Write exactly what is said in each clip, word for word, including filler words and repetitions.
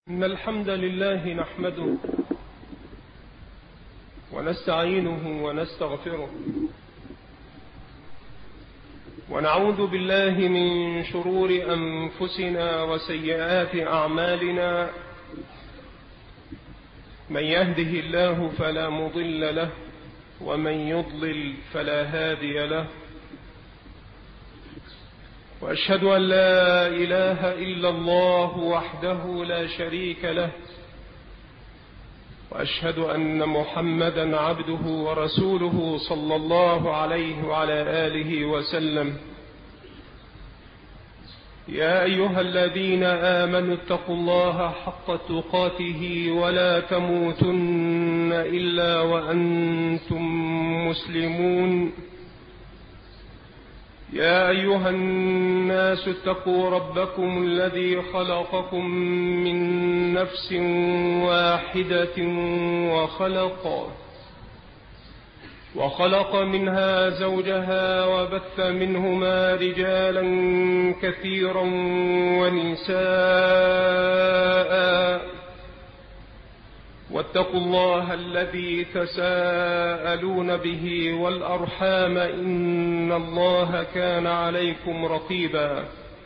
إن الحمد لله نحمده ونستعينه ونستغفره ونعوذ بالله من شرور أنفسنا وسيئات أعمالنا. من يهده الله فلا مضل له ومن يضلل فلا هادي له، وأشهد أن لا إله إلا الله وحده لا شريك له، وأشهد أن محمدا عبده ورسوله صلى الله عليه وعلى آله وسلم. يا أيها الذين آمنوا اتقوا الله حق تقاته ولا تموتن إلا وأنتم مسلمون. يا أيها الناس اتقوا ربكم الذي خلقكم من نفس واحدة وخلق وخلق منها زوجها وبث منهما رجالا كثيرا ونساء، واتقوا الله الذي تساءلون به والأرحام إن الله كان عليكم رقيبا.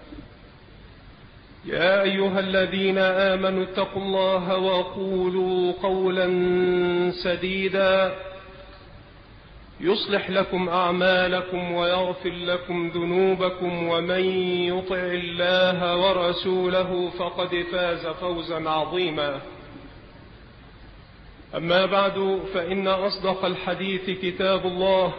يا أيها الذين آمنوا اتقوا الله وقولوا قولا سديدا يصلح لكم أعمالكم ويغفر لكم ذنوبكم، ومن يطع الله ورسوله فقد فاز فوزا عظيما. أما بعد، فإن أصدق الحديث كتاب الله،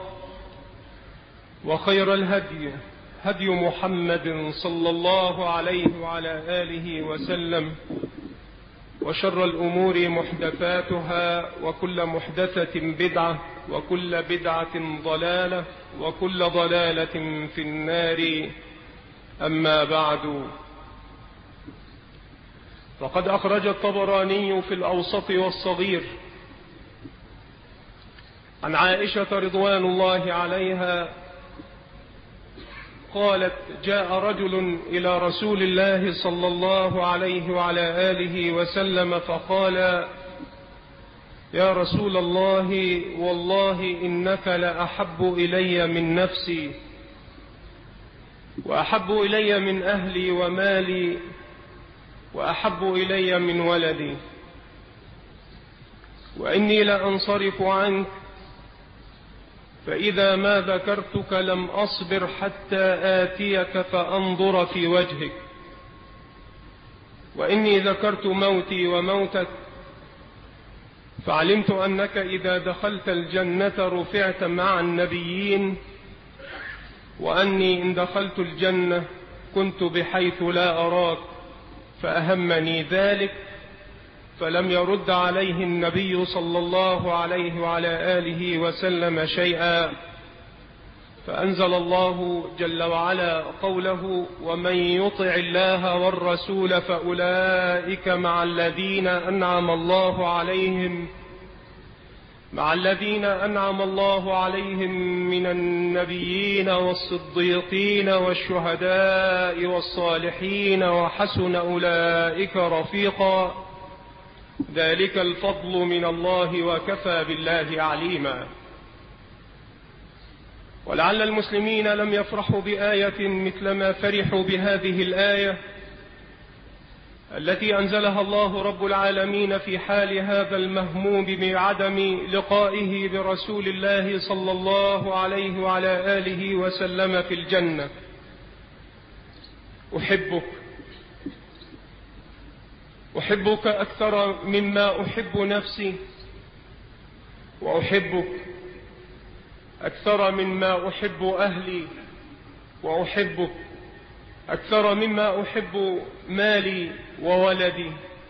وخير الهدي هدي محمد صلى الله عليه وعلى آله وسلم، وشر الأمور محدثاتها، وكل محدثة بدعة، وكل بدعة ضلالة، وكل ضلالة في النار. أما بعد، فقد أخرج الطبراني في الأوسط والصغير عن عائشة رضوان الله عليها قالت: جاء رجل إلى رسول الله صلى الله عليه وعلى آله وسلم فقال: يا رسول الله، والله إنك لأحب إلي من نفسي، وأحب إلي من أهلي ومالي، وأحب إلي من ولدي، وإني لأنصرف عنك، فإذا ما ذكرتك لم أصبر حتى آتيك فأنظر في وجهك، وإني ذكرت موتي وموتك، فعلمت أنك إذا دخلت الجنة رفعت مع النبيين، وأني إن دخلت الجنة كنت بحيث لا أراك، فأهمني ذلك، فلم يرد عليه النبي صلى الله عليه وعلى آله وسلم شيئا. فأنزل الله جل وعلا قوله: ومن يطع الله والرسول فأولئك مع الذين أنعم الله عليهم مع الذين أنعم الله عليهم من النبيين والصديقين والشهداء والصالحين، وحسن أولئك رفيقا، ذلك الفضل من الله، وكفى بالله عليما. ولعل المسلمين لم يفرحوا بآية مثل ما فرحوا بهذه الآية التي أنزلها الله رب العالمين في حال هذا المهموم بعدم لقائه برسول الله صلى الله عليه وعلى آله وسلم في الجنة: أحبك أحبك أكثر مما أحب نفسي، وأحبك أكثر مما أحب أهلي، وأحبك أكثر مما أحب مالي وولدي،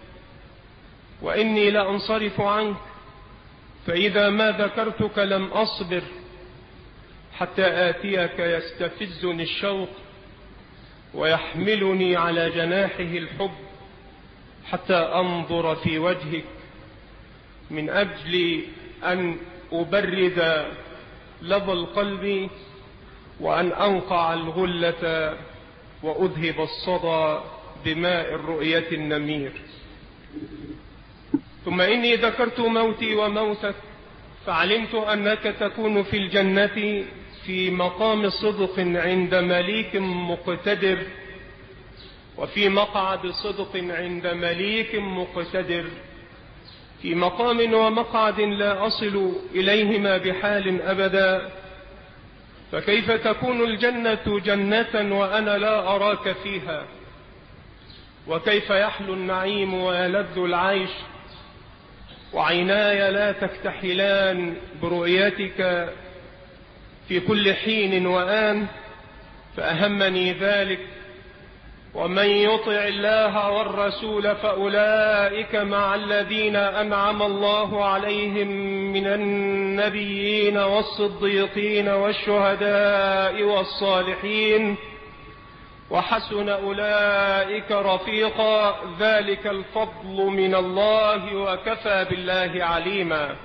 وإني لأنصرف عنك، فإذا ما ذكرتك لم أصبر حتى آتيك، يستفزني الشوق ويحملني على جناحه الحب حتى أنظر في وجهك، من أجل أن أبرد لظى القلب، وأن أنقع الغلة وأذهب الصدى بماء الرؤية النمير. ثم إني ذكرت موتي وموتك، فعلمت أنك تكون في الجنة في مقام صدق عند مليك مقتدر، وفي مقعد صدق عند مليك مقتدر، في مقام ومقعد لا أصل إليهما بحال أبدا. فكيف تكون الجنة جنة وأنا لا أراك فيها؟ وكيف يحلو النعيم ويلذ العيش وعيناي لا تكتحلان برؤيتك في كل حين وآن؟ فأهمني ذلك. ومن يطع الله والرسول فأولئك مع الذين أنعم الله عليهم من النبيين والصديقين والشهداء والصالحين، وحسن أولئك رفيقا، ذلك الفضل من الله وكفى بالله عليما.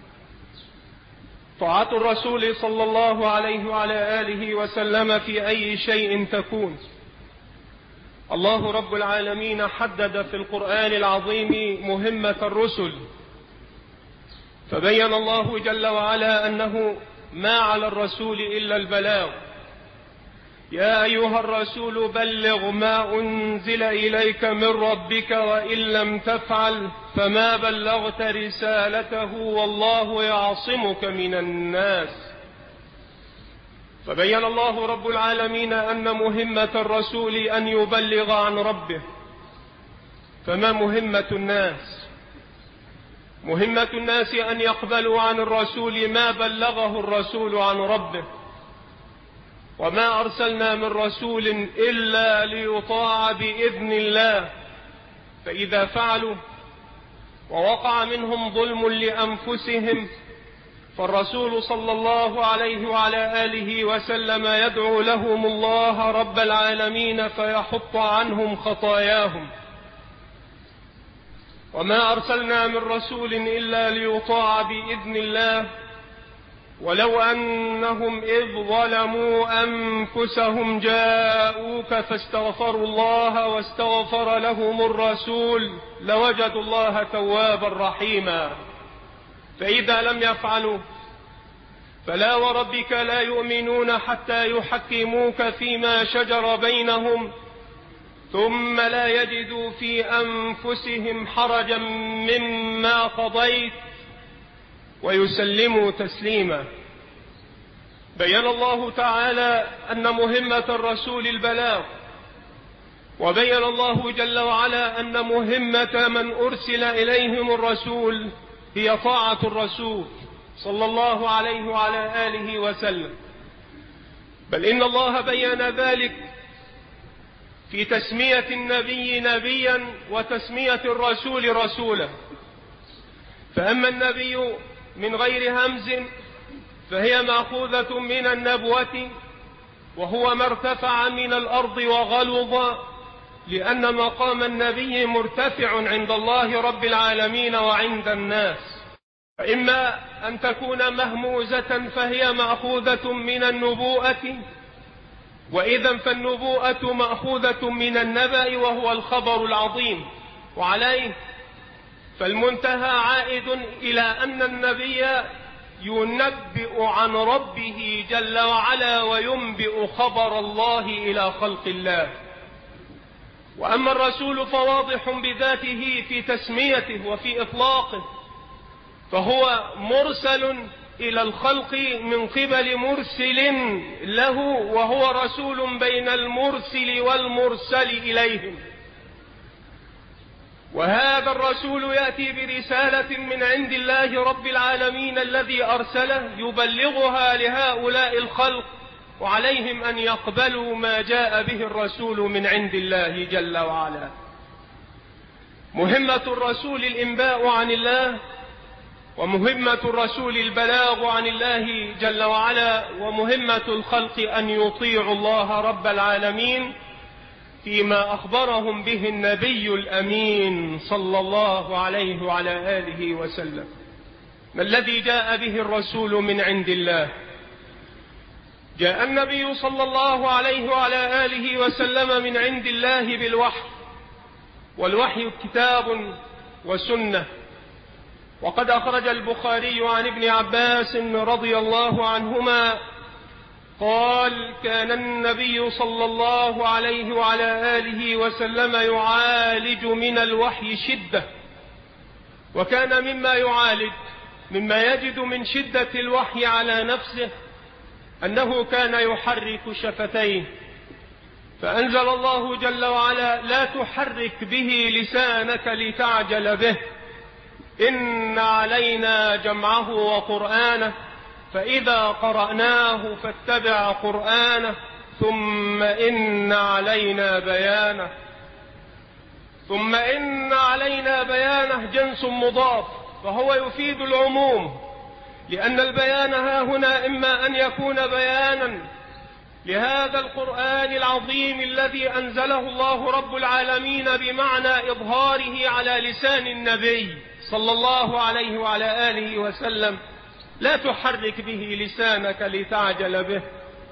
طاعة الرسول صلى الله عليه وعلى آله وسلم في أي شيء تكون. الله رب العالمين حدد في القرآن العظيم مهمة الرسل، فبين الله جل وعلا أنه ما على الرسول إلا البلاغ. يا أيها الرسول بلغ ما أنزل إليك من ربك وإن لم تفعل فما بلغت رسالته والله يعصمك من الناس. فبين الله رب العالمين أن مهمة الرسول أن يبلغ عن ربه. فما مهمة الناس؟ مهمة الناس أن يقبلوا عن الرسول ما بلغه الرسول عن ربه. وما أرسلنا من رسول إلا ليطاع بإذن الله، فإذا فعلوا ووقع منهم ظلم لأنفسهم فالرسول صلى الله عليه وعلى آله وسلم يدعو لهم الله رب العالمين فيحط عنهم خطاياهم. وما أرسلنا من رسول إلا ليطاع بإذن الله، ولو أنهم إذ ظلموا أنفسهم جاءوك فاستغفروا الله واستغفر لهم الرسول لوجدوا الله توابا رحيما. فإذا لم يفعلوا فلا وربك لا يؤمنون حتى يحكموك فيما شجر بينهم ثم لا يجدوا في أنفسهم حرجا مما قضيت ويسلموا تسليما. بين الله تعالى أن مهمة الرسول البلاغ، وبين الله جل وعلا أن مهمة من أرسل إليهم الرسول هي طاعة الرسول صلى الله عليه وعلى آله وسلم. بل إن الله بين ذلك في تسمية النبي نبيا وتسمية الرسول رسولا. فأما النبي من غير همز فهي مأخوذة من النبوة، وهو ما ارتفع من الأرض وغلظ، لأن مقام النبي مرتفع عند الله رب العالمين وعند الناس. فإما أن تكون مهموزة فهي مأخوذة من النبوءة، وإذا فالنبوءة مأخوذة من النبأ وهو الخبر العظيم، وعليه فالمنتهى عائد إلى أن النبي ينبئ عن ربه جل وعلا وينبئ خبر الله إلى خلق الله. وأما الرسول فواضح بذاته في تسميته وفي إطلاقه، فهو مرسل إلى الخلق من قبل مرسل له، وهو رسول بين المرسل والمرسل إليهم. وهذا الرسول يأتي برسالة من عند الله رب العالمين الذي أرسله يبلغها لهؤلاء الخلق، وعليهم أن يقبلوا ما جاء به الرسول من عند الله جل وعلا. مهمة الرسول الإنباء عن الله، ومهمة الرسول البلاغ عن الله جل وعلا، ومهمة الخلق أن يطيعوا الله رب العالمين فيما أخبرهم به النبي الأمين صلى الله عليه وعلى آله وسلم. ما الذي جاء به الرسول من عند الله؟ جاء النبي صلى الله عليه وعلى آله وسلم من عند الله بالوحي، والوحي كتاب وسنة. وقد أخرج البخاري عن ابن عباس رضي الله عنهما قال: كان النبي صلى الله عليه وعلى آله وسلم يعالج من الوحي شدة، وكان مما يعالج مما يجد من شدة الوحي على نفسه أنه كان يحرك شفتيه، فأنزل الله جل وعلا: لا تحرك به لسانك لتعجل به، إن علينا جمعه وقرآنه، فإذا قرأناه فاتبع قرآنه، ثم إن علينا بيانه. ثم إن علينا بيانه جنس مضاف، فهو يفيد العموم، لأن البيان ها هنا إما أن يكون بيانا لهذا القرآن العظيم الذي أنزله الله رب العالمين بمعنى إظهاره على لسان النبي صلى الله عليه وعلى آله وسلم: لا تحرك به لسانك لتعجل به،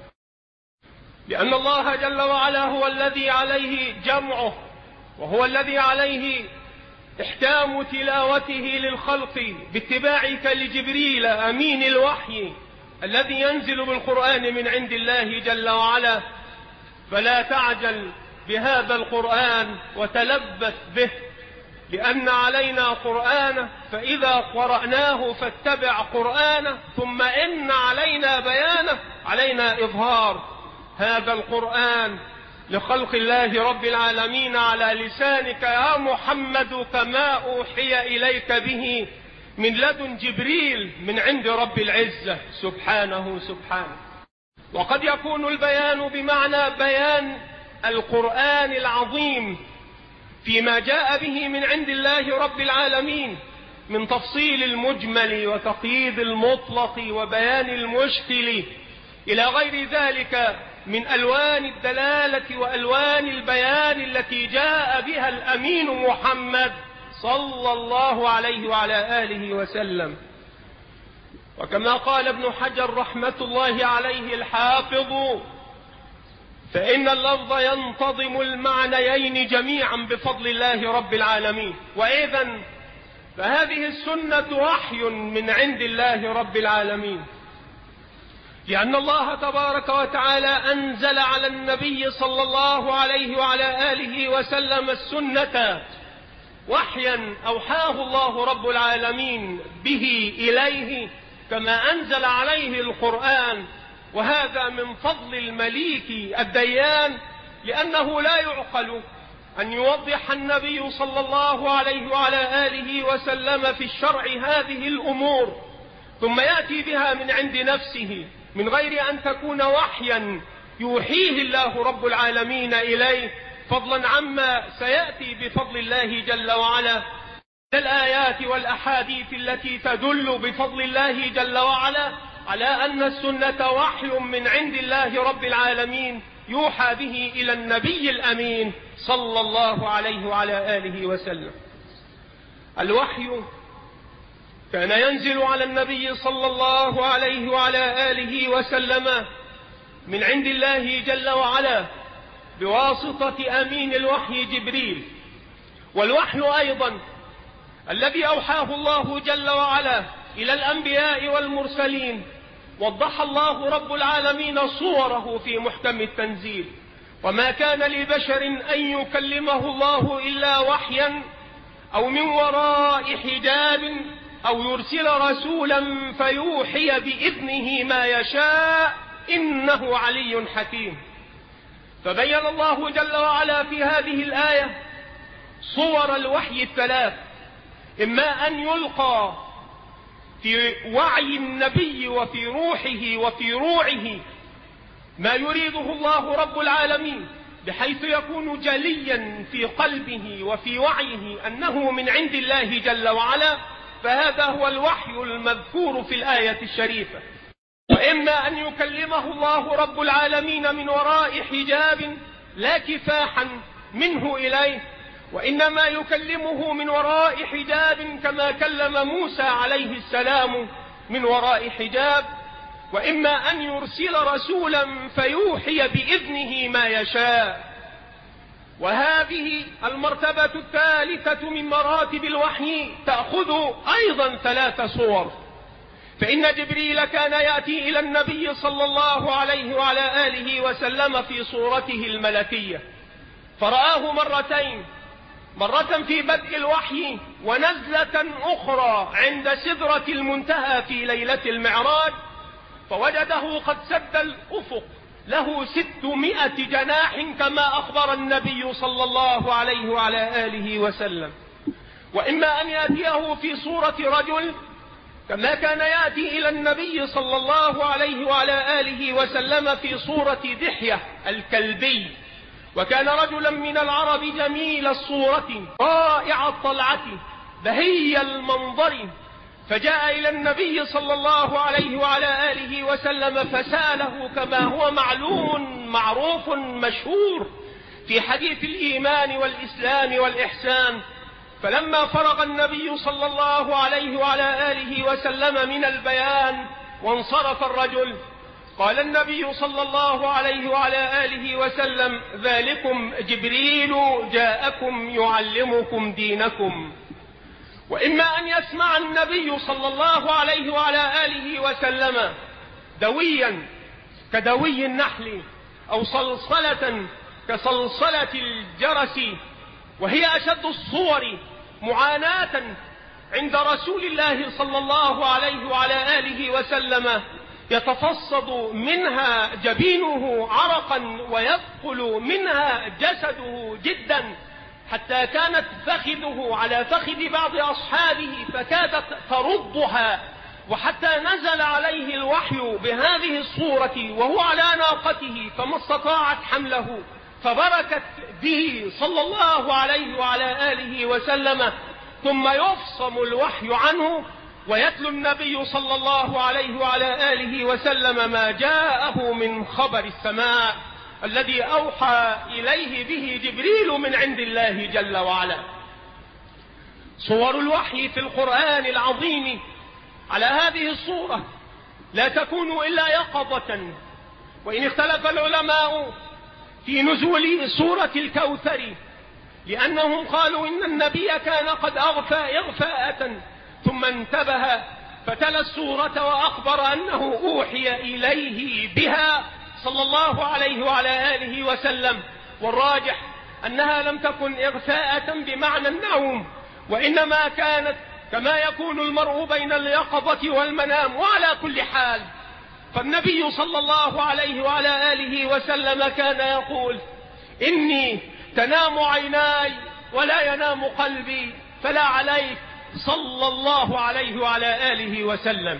لأن الله جل وعلا هو الذي عليه جمعه، وهو الذي عليه إحكام تلاوته للخلق باتباعك لجبريل أمين الوحي الذي ينزل بالقرآن من عند الله جل وعلا. فلا تعجل بهذا القرآن وتلبث به، لأن علينا قرآنه، فإذا قرأناه فاتبع قرآنه، ثم إن علينا بيانه، علينا إظهار هذا القرآن لخلق الله رب العالمين على لسانك يا محمد، كما أوحي إليك به من لدن جبريل من عند رب العزة سبحانه سبحانه. وقد يكون البيان بمعنى بيان القرآن العظيم فيما جاء به من عند الله رب العالمين من تفصيل المجمل وتقييد المطلق وبيان المشكل إلى غير ذلك من ألوان الدلالة وألوان البيان التي جاء بها الأمين محمد صلى الله عليه وعلى آله وسلم. وكما قال ابن حجر رحمة الله عليه الحافظ: فإن اللفظ ينتظم المعنيين جميعا بفضل الله رب العالمين. وإذن فهذه السنة وحي من عند الله رب العالمين، لأن الله تبارك وتعالى أنزل على النبي صلى الله عليه وعلى آله وسلم السنة وحيا أوحاه الله رب العالمين به إليه، كما أنزل عليه القرآن. وهذا من فضل المليك الديان، لأنه لا يعقل أن يوضح النبي صلى الله عليه وعلى آله وسلم في الشرع هذه الأمور ثم يأتي بها من عند نفسه من غير أن تكون وحيا يوحيه الله رب العالمين إليه، فضلا عما سيأتي بفضل الله جل وعلا الآيات والأحاديث التي تدل بفضل الله جل وعلا على أن السنة وحي من عند الله رب العالمين يوحى به إلى النبي الأمين صلى الله عليه وعلى آله وسلم. الوحي كان ينزل على النبي صلى الله عليه وعلى آله وسلم من عند الله جل وعلا بواسطة أمين الوحي جبريل. والوحي أيضا الذي أوحاه الله جل وعلا إلى الأنبياء والمرسلين وضح الله رب العالمين صوره في محكم التنزيل: وما كان لبشر أن يكلمه الله إلا وحيا أو من وراء حجاب أو يرسل رسولا فيوحي بإذنه ما يشاء إنه علي حكيم. فبين الله جل وعلا في هذه الآية صور الوحي الثلاث: إما أن يلقى في وعي النبي وفي روحه وفي روعه ما يريده الله رب العالمين، بحيث يكون جليا في قلبه وفي وعيه أنه من عند الله جل وعلا، فهذا هو الوحي المذكور في الآية الشريفة. وإما أن يكلمه الله رب العالمين من وراء حجاب لا كفاحا منه إليه، وإنما يكلمه من وراء حجاب كما كلم موسى عليه السلام من وراء حجاب. وإما أن يرسل رسولا فيوحي بإذنه ما يشاء. وهذه المرتبة الثالثة من مراتب الوحي تأخذ أيضا ثلاث صور. فإن جبريل كان يأتي إلى النبي صلى الله عليه وعلى آله وسلم في صورته الملكية، فرآه مرتين، مرة في بدء الوحي ونزلة أخرى عند سدرة المنتهى في ليلة المعراج، فوجده قد سد الأفق، له ستمائة جناح كما أخبر النبي صلى الله عليه وعلى آله وسلم. وإما أن يأتيه في صورة رجل كما كان يأتي إلى النبي صلى الله عليه وعلى آله وسلم في صورة دحية الكلبي، وكان رجلا من العرب جميل الصورة رائع الطلعة بهي المنظر، فجاء إلى النبي صلى الله عليه وعلى آله وسلم فسأله كما هو معلوم معروف مشهور في حديث الإيمان والإسلام والإحسان. فلما فرغ النبي صلى الله عليه وعلى آله وسلم من البيان وانصرف الرجل، قال النبي صلى الله عليه وعلى آله وسلم: ذلكم جبريل جاءكم يعلمكم دينكم. وإما أن يسمع النبي صلى الله عليه وعلى آله وسلم دويا كدوي النحل أو صلصلة كصلصلة الجرس، وهي أشد الصور معاناة عند رسول الله صلى الله عليه وعلى آله وسلم، يتفصد منها جبينه عرقا ويثقل منها جسده جدا، حتى كانت فخذه على فخذ بعض أصحابه فكادت تردها، وحتى نزل عليه الوحي بهذه الصورة وهو على ناقته فما استطاعت حمله، فبركت به صلى الله عليه وعلى آله وسلم، ثم يفصم الوحي عنه ويتلو النبي صلى الله عليه وعلى آله وسلم ما جاءه من خبر السماء الذي أوحى إليه به جبريل من عند الله جل وعلا. صور الوحي في القرآن العظيم على هذه الصورة لا تكون إلا يقظة، وإن اختلف العلماء في نزول سورة الكوثر، لأنهم قالوا إن النبي كان قد أغفى إغفاءة ثم انتبه فتلا السورة وأخبر أنه أوحي إليه بها صلى الله عليه وعلى آله وسلم. والراجح أنها لم تكن إغفاءة بمعنى النوم، وإنما كانت كما يكون المرء بين اليقظة والمنام. وعلى كل حال فالنبي صلى الله عليه وعلى آله وسلم كان يقول: إني تنام عيناي ولا ينام قلبي، فلا عليك صلى الله عليه وعلى آله وسلم.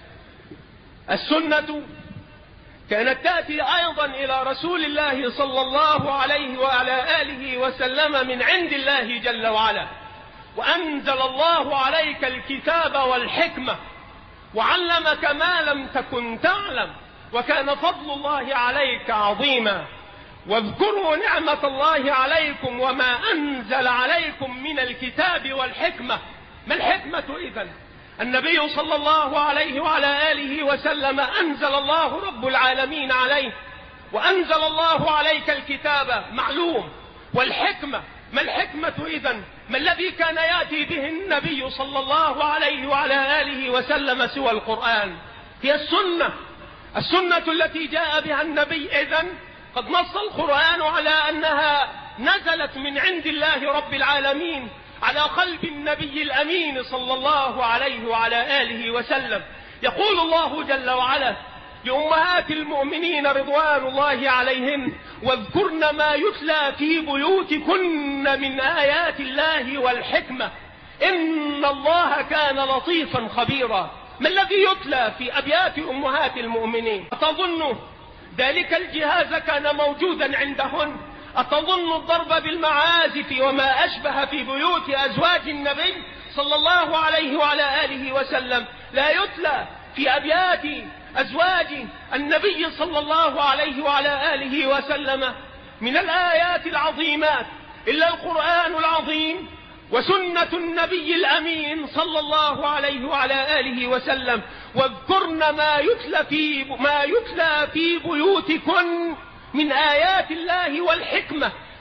السنة كانت تأتي أيضا إلى رسول الله صلى الله عليه وعلى آله وسلم من عند الله جل وعلا: وأنزل الله عليك الكتاب والحكمة وعلمك ما لم تكن تعلم وكان فضل الله عليك عظيما، واذكروا نعمة الله عليكم وما أنزل عليكم من الكتاب والحكمة. ما الحكمة إذن؟ النبي صلى الله عليه وعلى آله وسلم أنزل الله رب العالمين عليه، وأنزل الله عليك الكتاب معلوم. والحكمة ما الحكمة إذن؟ ما الذي كان يأتي به النبي صلى الله عليه وعلى آله وسلم سوى القرآن؟ هي السنة، السنة التي جاء بها النبي. إذن قد نص القرآن على أنها نزلت من عند الله رب العالمين على قلب النبي الأمين صلى الله عليه وعلى آله وسلم. يقول الله جل وعلا لأمهات المؤمنين رضوان الله عليهن: واذكرن ما يتلى في بيوتكن من آيات الله والحكمة إن الله كان لطيفا خبيرا. ما الذي يتلى في أبيات أمهات المؤمنين؟ أتظن ذلك الجهاز كان موجودا عندهن؟ أتظن الضرب بالمعازف وما أشبه في بيوت أزواج النبي صلى الله عليه وعلى آله وسلم لا يتلى في أبيات أزواج النبي صلى الله عليه وعلى آله وسلم من الآيات العظيمات إلا القرآن العظيم وسنة النبي الأمين صلى الله عليه وعلى آله وسلم. واذكرن ما يتلى في ما يتلى في بيوتكن من آيات الله والحكمة.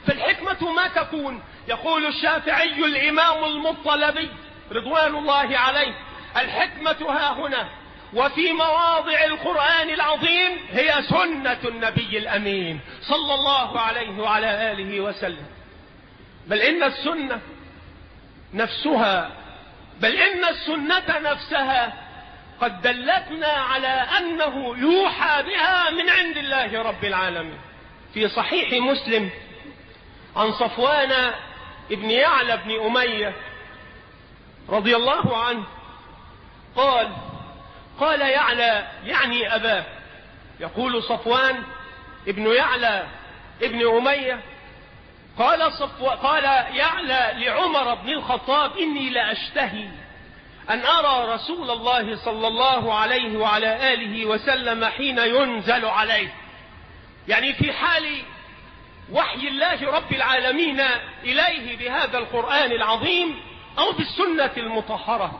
فالحكمة ما تكون؟ يقول الشافعي الإمام المطلبي رضوان الله عليه: الحكمة ها هنا وفي مواضع القرآن العظيم هي سنة النبي الأمين صلى الله عليه وعلى آله وسلم. بل إن السنة نفسها بل إن السنة نفسها قد دلتنا على أنه يوحى بها من عند الله رب العالمين. في صحيح مسلم عن صفوان ابن يعلى بن أمية رضي الله عنه قال قال يعلى يعني أباه، يقول صفوان ابن يعلى ابن أمية قال, صفو قال يعلى لعمر بن الخطاب: إني لأشتهي أن أرى رسول الله صلى الله عليه وعلى آله وسلم حين ينزل عليه، يعني في حال وحي الله رب العالمين إليه بهذا القرآن العظيم أو بالسنة المطهرة.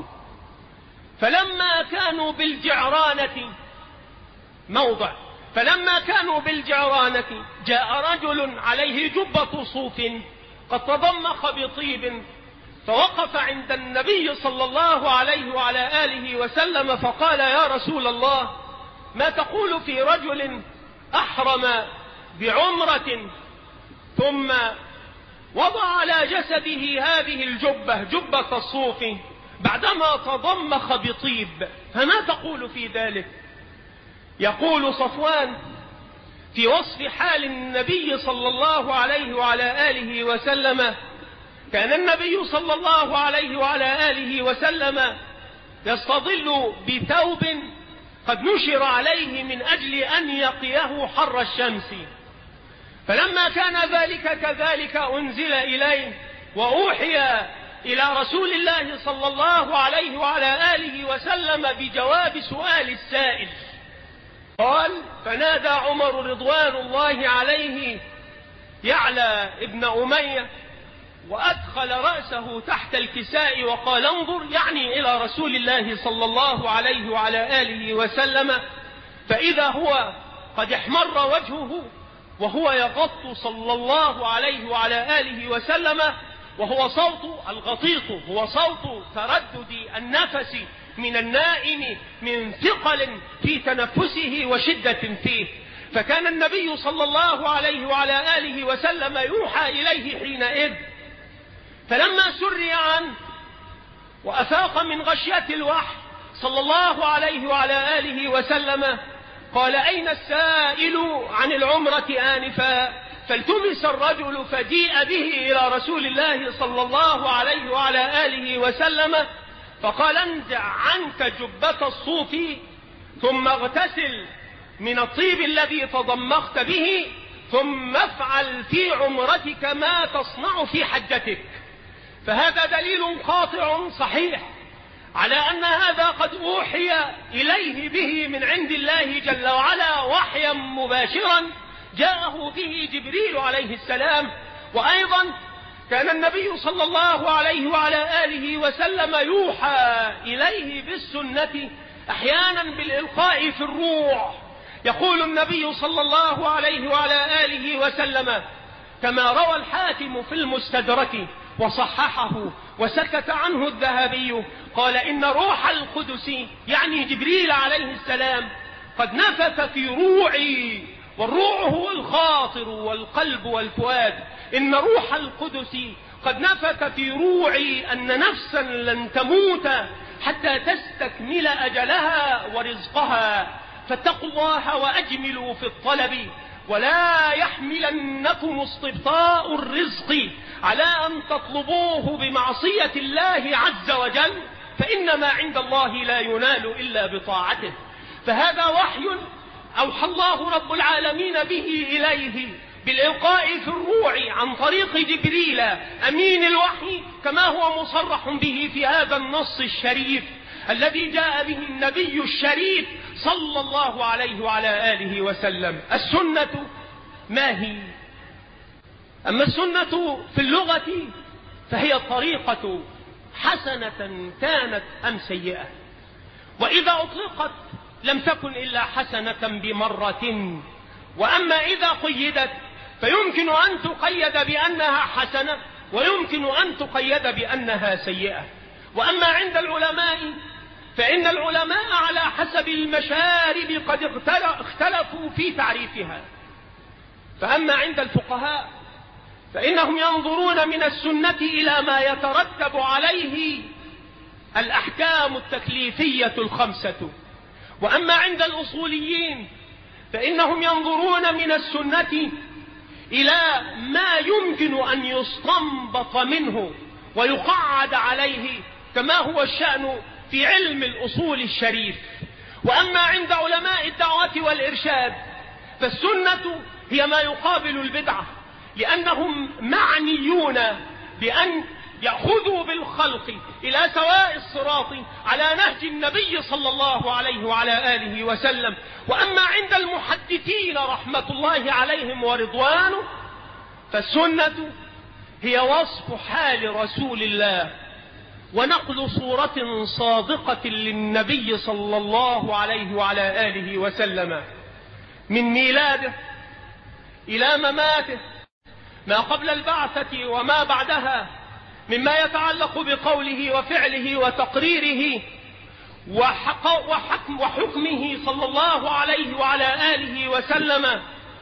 فلما كانوا بالجعرانة موضع فلما كانوا بالجعرانة جاء رجل عليه جبة صوف قد تضمخ بطيب، فوقف عند النبي صلى الله عليه وعلى آله وسلم فقال: يا رسول الله، ما تقول في رجل أحرم بعمرة ثم وضع على جسده هذه الجبة جبة الصوف بعدما تضمخ بطيب، فما تقول في ذلك؟ يقول صفوان في وصف حال النبي صلى الله عليه وعلى آله وسلم: كان النبي صلى الله عليه وعلى آله وسلم يستظل بثوب قد نشر عليه من أجل أن يقيه حر الشمس، فلما كان ذلك كذلك أنزل إليه وأوحي إلى رسول الله صلى الله عليه وعلى آله وسلم بجواب سؤال السائل. قال: فنادى عمر رضوان الله عليه يعلى ابن أمية وأدخل رأسه تحت الكساء وقال: انظر، يعني إلى رسول الله صلى الله عليه وعلى آله وسلم، فإذا هو قد احمر وجهه وهو يغط صلى الله عليه وعلى آله وسلم، وهو صوت الغطيط هو صوت تردد النفس من النائم من ثقل في تنفسه وشدة فيه. فكان النبي صلى الله عليه وعلى آله وسلم يوحى إليه حينئذ، فلما سري عنه وأفاق من غشية الوحي صلى الله عليه وعلى آله وسلم قال: أين السائل عن العمرة آنفا؟ فالتمس الرجل فجيء به إلى رسول الله صلى الله عليه وعلى آله وسلم فقال: انزع عنك جبة الصوف ثم اغتسل من الطيب الذي تضمخت به ثم افعل في عمرتك ما تصنع في حجتك. فهذا دليل قاطع صحيح على أن هذا قد أوحي إليه به من عند الله جل وعلا وحيا مباشرا جاءه به جبريل عليه السلام. وأيضا كان النبي صلى الله عليه وعلى آله وسلم يوحى إليه بالسنة أحيانا بالإلقاء في الروح. يقول النبي صلى الله عليه وعلى آله وسلم كما روى الحاكم في المستدرك وصححه وسكت عنه الذهبي قال: إن روح القدس يعني جبريل عليه السلام قد نفث في روعي، والروع هو الخاطر والقلب والفؤاد، إن روح القدس قد نفث في روعي أن نفسا لن تموت حتى تستكمل أجلها ورزقها، فاتقوا الله وأجملوا في الطلب ولا يحملنكم استبطاء الرزق على أن تطلبوه بمعصية الله عز وجل، فإنما عند الله لا ينال إلا بطاعته. فهذا وحي أوحى الله رب العالمين به إليه بالإلقاء في الروع عن طريق جبريل أمين الوحي، كما هو مصرح به في هذا النص الشريف الذي جاء به النبي الشريف صلى الله عليه وعلى آله وسلم. السنة ما هي؟ أما السنة في اللغة فهي الطريقة حسنة كانت أم سيئة، وإذا أطلقت لم تكن إلا حسنة بمرة، وأما إذا قيدت فيمكن أن تقيد بأنها حسنة ويمكن أن تقيد بأنها سيئة. وأما عند العلماء فإن العلماء على حسب المشارب قد اختلفوا في تعريفها. فأما عند الفقهاء فإنهم ينظرون من السنة إلى ما يترتب عليه الأحكام التكليفية الخمسة. وأما عند الأصوليين فإنهم ينظرون من السنة إلى ما يمكن أن يستنبط منه ويقعد عليه كما هو الشأن في علم الأصول الشريف. وأما عند علماء الدعوة والإرشاد فالسنة هي ما يقابل البدعة، لأنهم معنيون بأن يأخذوا بالخلق إلى سواء الصراط على نهج النبي صلى الله عليه وعلى آله وسلم. وأما عند المحدثين رحمة الله عليهم ورضوانه فالسنة هي وصف حال رسول الله ونقل صورة صادقة للنبي صلى الله عليه وعلى آله وسلم من ميلاده إلى مماته، ما قبل البعثة وما بعدها، مما يتعلق بقوله وفعله وتقريره وحكم وحكمه صلى الله عليه وعلى آله وسلم،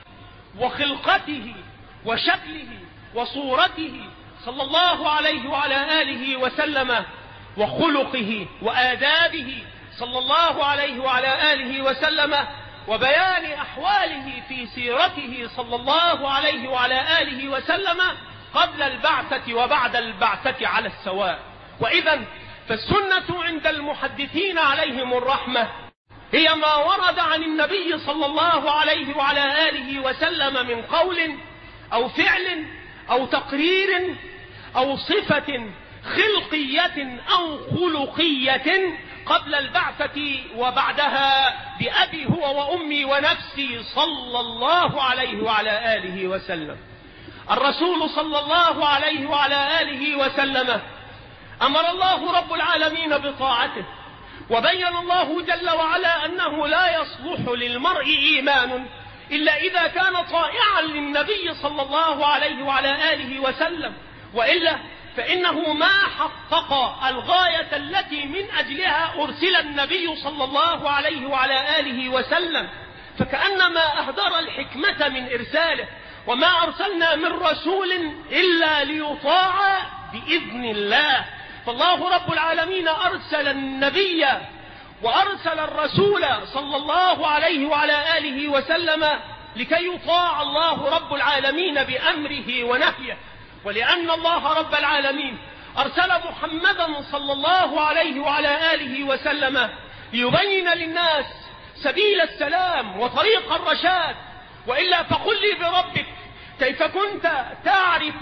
وخلقته وشكله وصورته صلى الله عليه وعلى آله وسلم، وخلقه وآدابه صلى الله عليه وعلى آله وسلم، وبيان أحواله في سيرته صلى الله عليه وعلى آله وسلم قبل البعثة وبعد البعثة على السواء. وإذا فالسنة عند المحدثين عليهم الرحمة هي ما ورد عن النبي صلى الله عليه وعلى آله وسلم من قول أو فعل أو تقرير أو صفة خلقية أو خلقية قبل البعثة وبعدها بأبي هو وأمي ونفسي صلى الله عليه وعلى آله وسلم. الرسول صلى الله عليه وعلى آله وسلم أمر الله رب العالمين بطاعته، وبين الله جل وعلا أنه لا يصلح للمرء إيمان إلا إذا كان طائعا للنبي صلى الله عليه وعلى آله وسلم، وإلا فإنه ما حقق الغاية التي من أجلها أرسل النبي صلى الله عليه وعلى آله وسلم، فكأنما أهدر الحكمة من إرساله. وما أرسلنا من رسول إلا ليطاع بإذن الله. فالله رب العالمين أرسل النبي وأرسل الرسول صلى الله عليه وعلى آله وسلم لكي يطاع الله رب العالمين بأمره ونهيه. ولأن الله رب العالمين أرسل محمدا صلى الله عليه وعلى آله وسلم ليبين للناس سبيل السلام وطريق الرشاد، وإلا فقل لي بربك كيف كنت تعرف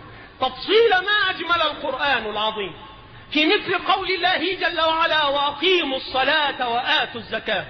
تفصيل ما أجمل القرآن العظيم في مثل قول الله جل وعلا وأقيموا الصلاة وآتوا الزكاة.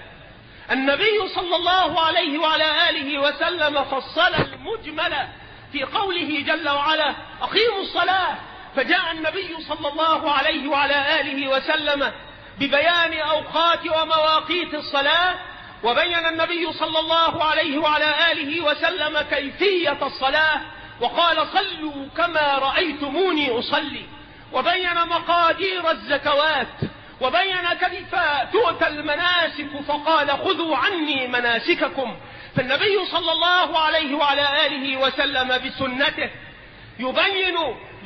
النبي صلى الله عليه وعلى آله وسلم فصل المجمل في قوله جل وعلا أقيموا الصلاة، فجاء النبي صلى الله عليه وعلى آله وسلم ببيان أوقات ومواقيت الصلاة، وبين النبي صلى الله عليه وعلى آله وسلم كيفية الصلاة وقال صلوا كما رأيتموني أصلي، وبين مقادير الزكوات، وبين كيف تؤتى المناسك فقال خذوا عني مناسككم. فالنبي صلى الله عليه وعلى آله وسلم بسنته يبين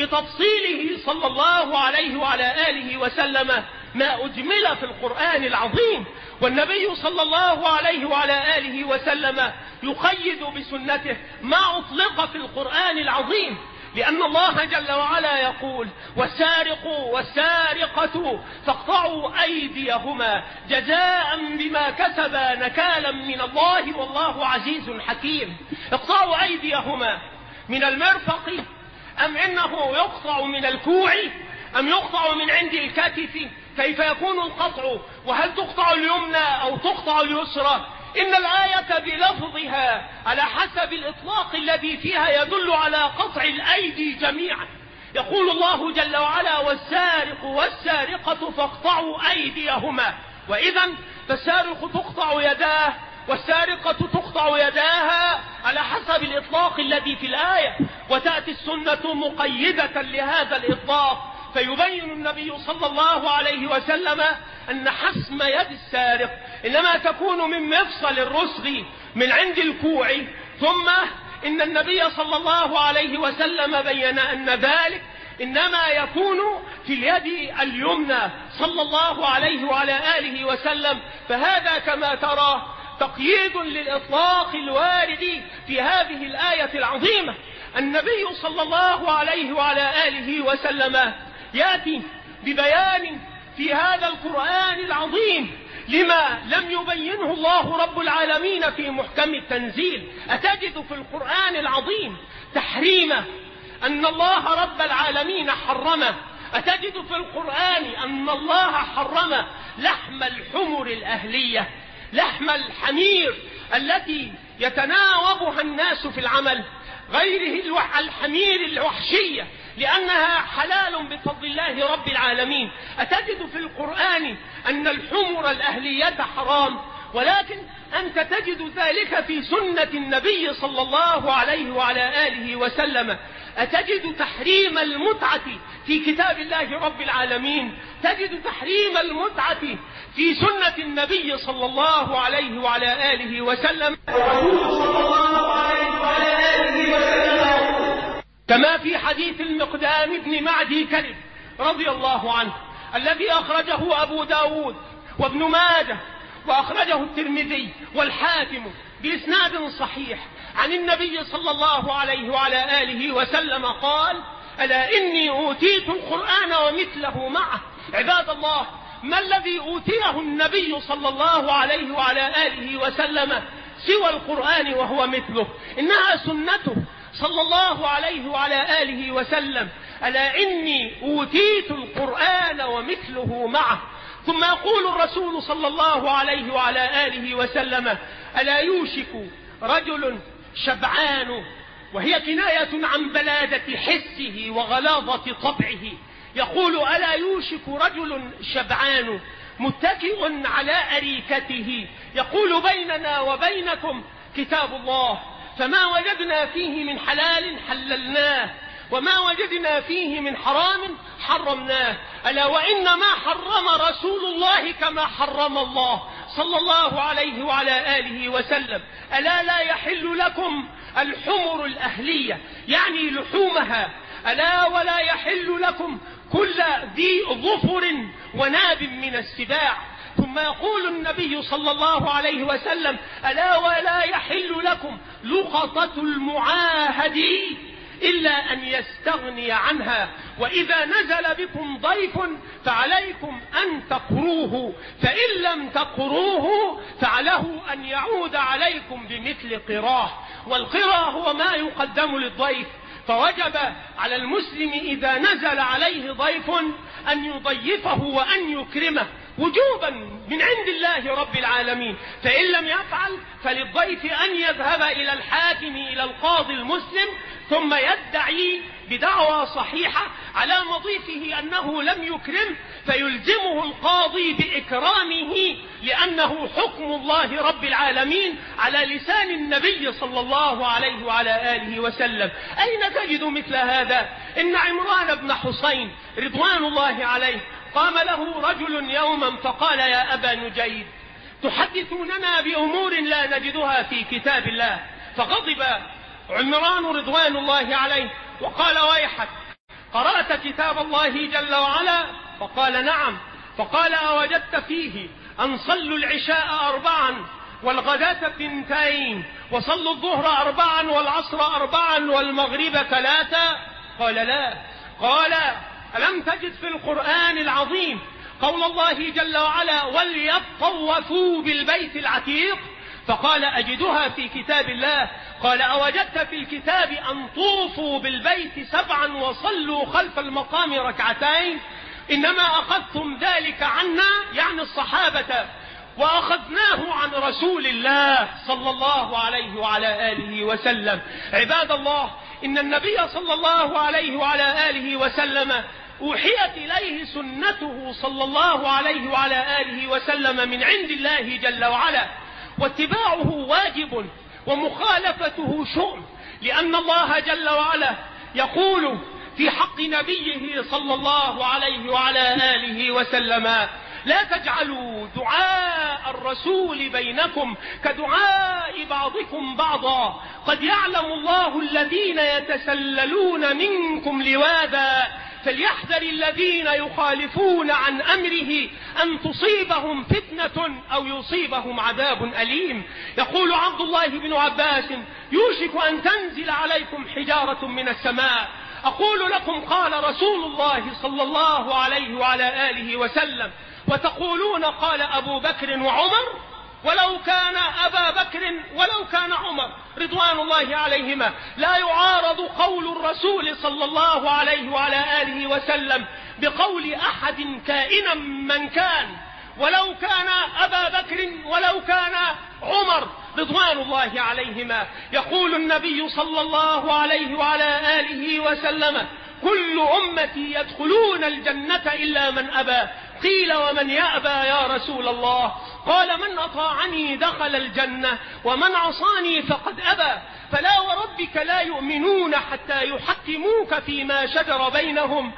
بتفصيله صلى الله عليه وعلى آله وسلم ما أجمل في القرآن العظيم، والنبي صلى الله عليه وعلى آله وسلم يقيد بسنته ما أطلق في القرآن العظيم، لأن الله جل وعلا يقول والسارق والسارقة فاقطعوا أيديهما جزاء بما كسبا نكالا من الله والله عزيز حكيم. اقطعوا أيديهما من المرفق أم إنه يقطع من الكوع أم يقطع من عند الكتف؟ كيف يكون القطع؟ وهل تقطع اليمنى أو تقطع اليسرى؟ إن الآية بلفظها على حسب الإطلاق الذي فيها يدل على قطع الأيدي جميعا. يقول الله جل وعلا والسارق والسارقة فاقطعوا أيديهما، وإذا فالسارق تقطع يداه والسارقة تقطع يداها على حسب الإطلاق الذي في الآية، وتأتي السنة مقيدة لهذا الإطلاق، فيبين النبي صلى الله عليه وسلم أن حسم يد السارق إنما تكون من مفصل الرسغ من عند الكوع، ثم إن النبي صلى الله عليه وسلم بين أن ذلك إنما يكون في اليد اليمنى صلى الله عليه وعلى آله وسلم. فهذا كما ترى تقييد للإطلاق الوارد في هذه الآية العظيمة. النبي صلى الله عليه وعلى آله وسلم يأتي ببيان في هذا القرآن العظيم لما لم يبينه الله رب العالمين في محكم التنزيل. أتجد في القرآن العظيم تحريم أن الله رب العالمين حرمه، أتجد في القرآن أن الله حرم لحم الحمر الأهلية، لحم الحمير التي يتناوبها الناس في العمل، غيره الحمير الوحشية لأنها حلال بفضل الله رب العالمين. أتجد في القرآن أن الحمر الأهلية حرام، ولكن أنت تجد ذلك في سنة النبي صلى الله عليه وعلى آله وسلم. أتجد تحريم المتعة في كتاب الله رب العالمين، تجد تحريم المتعة في سنة النبي صلى الله عليه وعلى آله وسلم، صلى الله عليه وعلى آله وسلم، كما في حديث المقدام بن معدي كرب رضي الله عنه الذي أخرجه أبو داود وابن ماجه وأخرجه الترمذي والحاكم بإسناد صحيح عن النبي صلى الله عليه وعلى آله وسلم قال: ألا إني أوتيت القرآن ومثله معه. عباد الله، ما الذي أوتيه النبي صلى الله عليه وعلى آله وسلم سوى القرآن وهو مثله؟ إنها سنته صلى الله عليه وعلى آله وسلم. ألا إني أوتيت القرآن ومثله معه. ثم يقول الرسول صلى الله عليه وعلى آله وسلم: ألا يوشك رجل شبعان، وهي كناية عن بلادة حسه وغلاظة طبعه. يقول: ألا يوشك رجل شبعان متكئ على أريكته، يقول: بيننا وبينكم كتاب الله، فما وجدنا فيه من حلال حللناه، وما وجدنا فيه من حرام حرمناه. ألا وإنما حرم رسول الله كما حرم الله صلى الله عليه وعلى آله وسلم. ألا لا يحل لكم الحمر الأهلية، يعني لحومها. ألا ولا يحل لكم كل ذي ظفر وناب من السباع. ثم يقول النبي صلى الله عليه وسلم: ألا ولا يحل لكم لقطة المعاهد إلا أن يستغني عنها، وإذا نزل بكم ضيف فعليكم أن تقروه، فإن لم تقروه فعله أن يعود عليكم بمثل قراه. والقرى هو ما يقدم للضيف، فوجب على المسلم إذا نزل عليه ضيف أن يضيفه وأن يكرمه وجوبا من عند الله رب العالمين. فإن لم يفعل فللضيف أن يذهب إلى الحاكم إلى القاضي المسلم ثم يدعي بدعوى صحيحة على مضيفه أنه لم يكرم، فيلزمه القاضي بإكرامه لأنه حكم الله رب العالمين على لسان النبي صلى الله عليه وعلى آله وسلم. أين تجد مثل هذا؟ إن عمران بن حسين رضوان الله عليه قام له رجل يوما فقال: يا أبا نجيد، تحدثوننا بأمور لا نجدها في كتاب الله. فغضب عمران رضوان الله عليه وقال: ويحك، قرأت كتاب الله جل وعلا؟ فقال: نعم. فقال: أوجدت فيه أن صلوا العشاء أربعا والغداة اثنتين وصلوا الظهر أربعا والعصر أربعا والمغرب ثلاثة؟ قال: لا. قال: ألم تجد في القرآن العظيم قول الله جل وعلا: وليطوفوا بالبيت العتيق؟ فقال: أجدها في كتاب الله. قال: أوجدت في الكتاب أن طوفوا بالبيت سبعا وصلوا خلف المقام ركعتين؟ إنما أخذتم ذلك عنا، يعني الصحابة، وأخذناه عن رسول الله صلى الله عليه وعلى آله وسلم. عباد الله، إن النبي صلى الله عليه وعلى آله وسلم أوحيت إليه سنته صلى الله عليه وعلى آله وسلم من عند الله جل وعلا، واتباعه واجب ومخالفته شؤم، لأن الله جل وعلا يقول في حق نبيه صلى الله عليه وعلى آله وسلم: لا تجعلوا دعاء الرسول بينكم كدعاء بعضكم بعضا، قد يعلم الله الذين يتسللون منكم لواذا، فليحذر الذين يخالفون عن أمره أن تصيبهم فتنة أو يصيبهم عذاب أليم. يقول عبد الله بن عباس: يوشك أن تنزل عليكم حجارة من السماء. أقول لكم: قال رسول الله صلى الله عليه وعلى آله وسلم، وتقولون قال أبو بكر وعمر، ولو كان أبا بكر ولو كان عمر رضوان الله عليهما لا يعارض قول الرسول صلى الله عليه وعلى آله وسلم بقول أحد كائنا من كان، ولو كان أبا بكر ولو كان عمر رضوان الله عليهما. يقول النبي صلى الله عليه وعلى آله وسلم: كل أمتي يدخلون الجنة إلا من أبى. قيل: ومن يأبى يا رسول الله؟ قال: من أطاعني دخل الجنة ومن عصاني فقد أبى. فلا وربك لا يؤمنون حتى يحكموك فيما شجر بينهم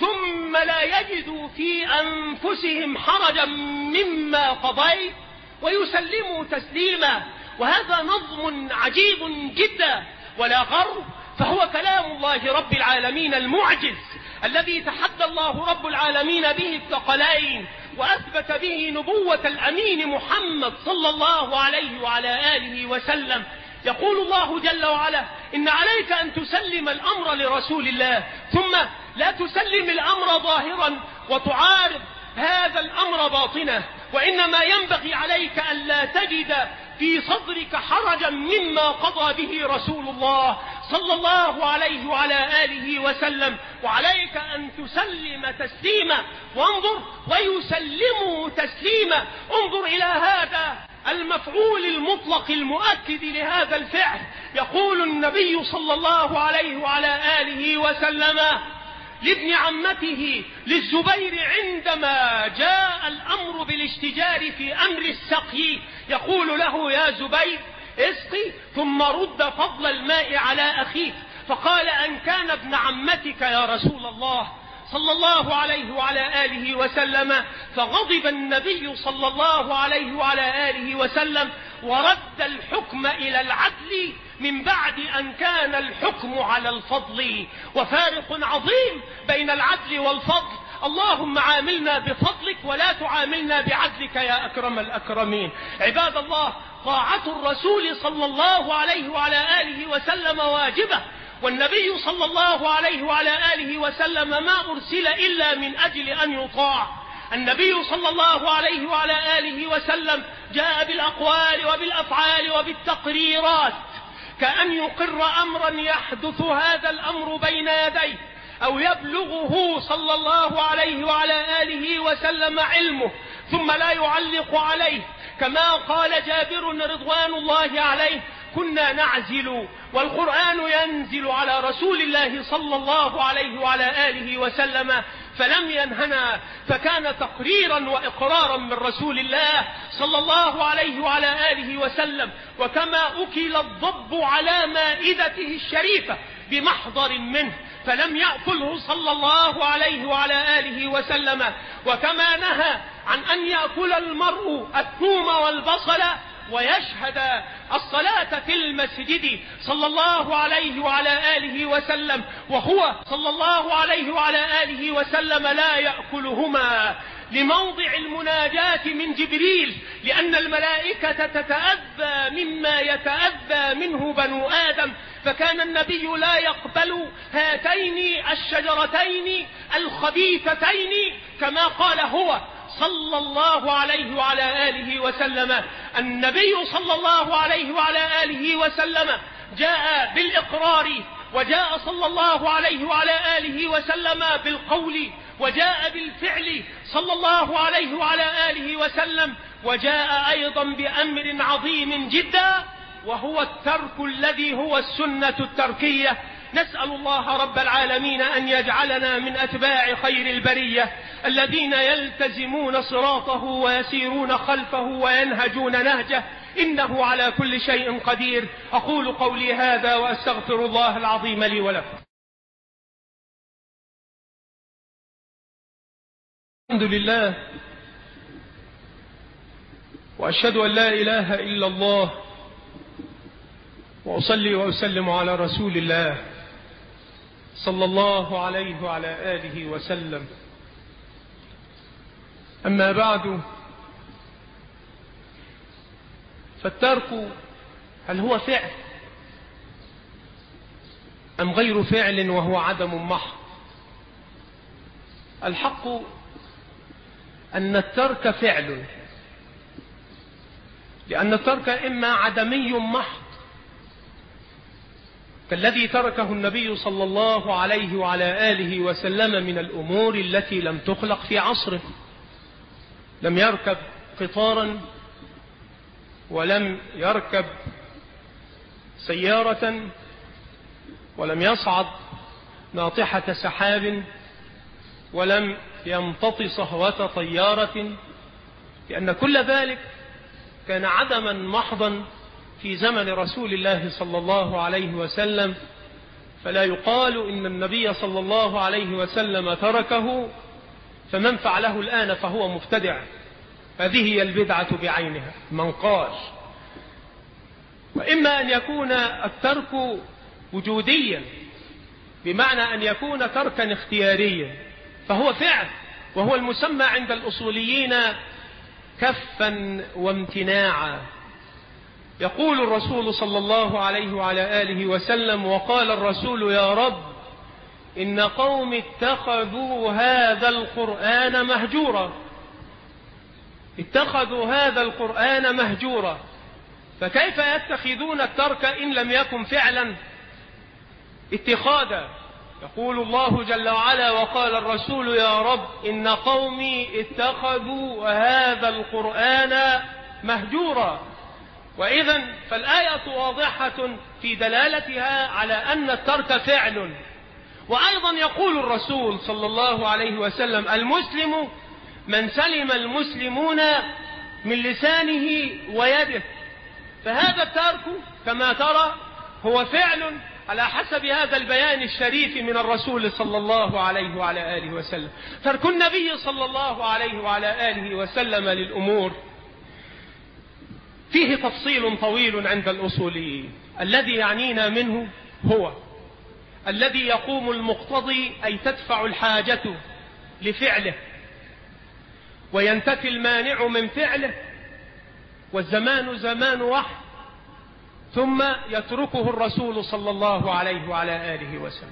ثم لا يجدوا في أنفسهم حرجا مما قضيت ويسلموا تسليما. وهذا نظم عجيب جدا ولا غر، فهو كلام الله رب العالمين المعجز الذي تحدى الله رب العالمين به الثقلين وأثبت به نبوة الأمين محمد صلى الله عليه وعلى آله وسلم. يقول الله جل وعلا: إن عليك أن تسلم الأمر لرسول الله، ثم لا تسلم الأمر ظاهرا وتعارض هذا الأمر باطنه، وإنما ينبغي عليك أن لا تجد في صدرك حرجا مما قضى به رسول الله صلى الله عليه وعلى آله وسلم، وعليك أن تسلم تسليما. وانظر: ويسلموا تسليما. انظر إلى هذا المفعول المطلق المؤكد لهذا الفعل. يقول النبي صلى الله عليه وعلى آله وسلم لابن عمته للزبير عندما جاء الأمر بالاشتجار في أمر السقي، يقول له: يا زبير اسقي ثم رد فضل الماء على أخيك. فقال: أن كان ابن عمتك يا رسول الله صلى الله عليه وعلى آله وسلم. فغضب النبي صلى الله عليه وعلى آله وسلم ورد الحكم إلى العدل من بعد أن كان الحكم على الفضل. وفارق عظيم بين العدل والفضل. اللهم عاملنا بفضلك ولا تعاملنا بعدلك يا أكرم الأكرمين. عباد الله، طاعة الرسول صلى الله عليه وعلى آله وسلم واجبة، والنبي صلى الله عليه وعلى آله وسلم ما أرسل إلا من أجل أن يطاع. النبي صلى الله عليه وعلى آله وسلم جاء بالأقوال وبالأفعال وبالتقريرات، كأن يقر أمرا يحدث هذا الأمر بين يديه أو يبلغه صلى الله عليه وعلى آله وسلم علمه ثم لا يعلق عليه، كما قال جابر رضوان الله عليه: كنا نعزل والقرآن ينزل على رسول الله صلى الله عليه وعلى آله وسلم فلم ينهنا. فكان تقريرا وإقرارا من رسول الله صلى الله عليه وعلى آله وسلم. وكما أكل الضب على مائدته الشريفة بمحضر منه فلم يأكله صلى الله عليه وعلى آله وسلم. وكما نهى عن أن يأكل المرء الثوم والبصل ويشهد الصلاة في المسجد صلى الله عليه وعلى آله وسلم وهو صلى الله عليه وعلى آله وسلم لا يأكلهما، لموضع المناجاة من جبريل، لأن الملائكة تتأذى مما يتأذى منه بنو آدم، فكان النبي لا يقبل هاتين الشجرتين الخبيثتين كما قال هو صلى الله عليه وعلى آله وسلم. النبي صلى الله عليه وعلى آله وسلم جاء بالإقرار، وجاء صلى الله عليه وعلى آله وسلم بالقول، وجاء بالفعل صلى الله عليه وعلى آله وسلم، وجاء أيضا بأمر عظيم جدا وهو الترك الذي هو السنة التركية. نسأل الله رب العالمين أن يجعلنا من أتباع خير البرية الذين يلتزمون صراطه ويسيرون خلفه وينهجون نهجه إنه على كل شيء قدير. أقول قولي هذا وأستغفر الله العظيم لي ولكم. الحمد لله، وأشهد أن لا إله إلا الله، وأصلي وأسلم على رسول الله صلى الله عليه وعلى آله وسلم. أما بعد، فالترك هل هو فعل أم غير فعل وهو عدم محض؟ الحق أن الترك فعل، لأن الترك إما عدمي محض كالذي تركه النبي صلى الله عليه وعلى آله وسلم من الأمور التي لم تخلق في عصره. لم يركب قطارا، ولم يركب سيارة، ولم يصعد ناطحة سحاب، ولم يمتطي صهوة طيارة، لأن كل ذلك كان عدما محضا في زمن رسول الله صلى الله عليه وسلم. فلا يقال إن النبي صلى الله عليه وسلم تركه، فمن فعله الآن فهو مبتدع. هذه هي البدعة بعينها من قال. وإما أن يكون الترك وجوديا، بمعنى أن يكون تركا اختياريا، فهو فعل، وهو المسمى عند الأصوليين كفا وامتناعا. يقول الرسول صلى الله عليه وعلى آله وسلم: وقال الرسول يا رب إن قوم اتخذوا هذا القرآن مهجورا. اتخذوا هذا القرآن مهجورا، فكيف يتخذون الترك إن لم يكن فعلا اتخاذا؟ يقول الله جل وعلا: وقال الرسول يا رب إن قومي اتخذوا هذا القرآن مهجورا. وإذا فالآية واضحة في دلالتها على أن الترك فعل. وأيضا يقول الرسول صلى الله عليه وسلم: المسلم من سلم المسلمون من لسانه ويده. فهذا الترك كما ترى هو فعل على حسب هذا البيان الشريف من الرسول صلى الله عليه وعلى آله وسلم. ترك النبي صلى الله عليه وعلى آله وسلم للأمور فيه تفصيل طويل عند الأصوليين. الذي يعنينا منه هو الذي يقوم المقتضي، أي تدفع الحاجة لفعله، وينتفي المانع من فعله، والزمان زمان وحي، ثم يتركه الرسول صلى الله عليه وعلى آله وسلم.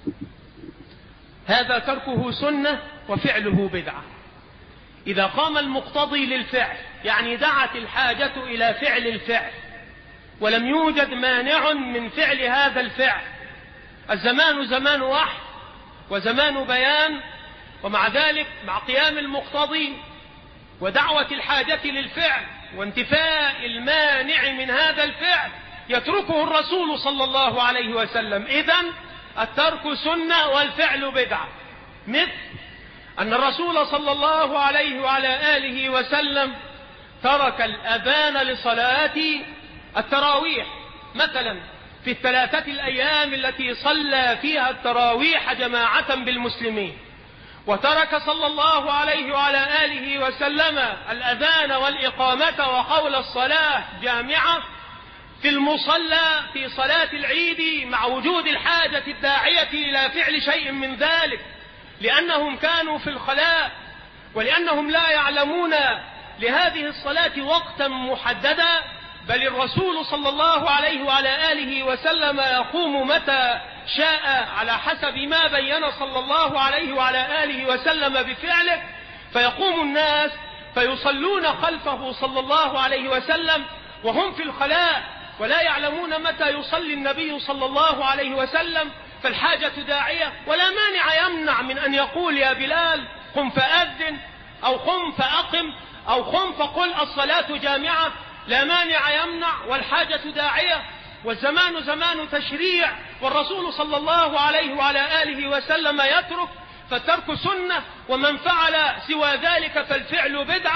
هذا تركه سنة وفعله بدعة. إذا قام المقتضي للفعل، يعني دعت الحاجة إلى فعل الفعل، ولم يوجد مانع من فعل هذا الفعل، الزمان زمان وحي وزمان بيان، ومع ذلك مع قيام المقتضي ودعوة الحاجة للفعل وانتفاء المانع من هذا الفعل يتركه الرسول صلى الله عليه وسلم. إذن الترك سنة والفعل بدعة. مثل أن الرسول صلى الله عليه وعلى آله وسلم ترك الأذان لصلاة التراويح مثلا في الثلاثة الأيام التي صلى فيها التراويح جماعة بالمسلمين، وترك صلى الله عليه وعلى آله وسلم الأذان والإقامة وقول الصلاة جامعة في المصلى في صلاة العيد، مع وجود الحاجة الداعية إلى فعل شيء من ذلك، لأنهم كانوا في الخلاء، ولأنهم لا يعلمون لهذه الصلاة وقتا محددا، بل الرسول صلى الله عليه وعلى آله وسلم يقوم متى شاء على حسب ما بين صلى الله عليه وعلى آله وسلم بفعله. فيقوم الناس فيصلون خلفه صلى الله عليه وسلم وهم في الخلاء، ولا يعلمون متى يصلي النبي صلى الله عليه وسلم، فالحاجة داعية، ولا مانع يمنع من أن يقول يا بلال قم فأذن، أو قم فأقم، أو قم فقل الصلاة جامعة، لا مانع يمنع، والحاجة داعية، والزمان زمان تشريع، والرسول صلى الله عليه وعلى آله وسلم يترك، فالترك سنة، ومن فعل سوى ذلك فالفعل بدعة.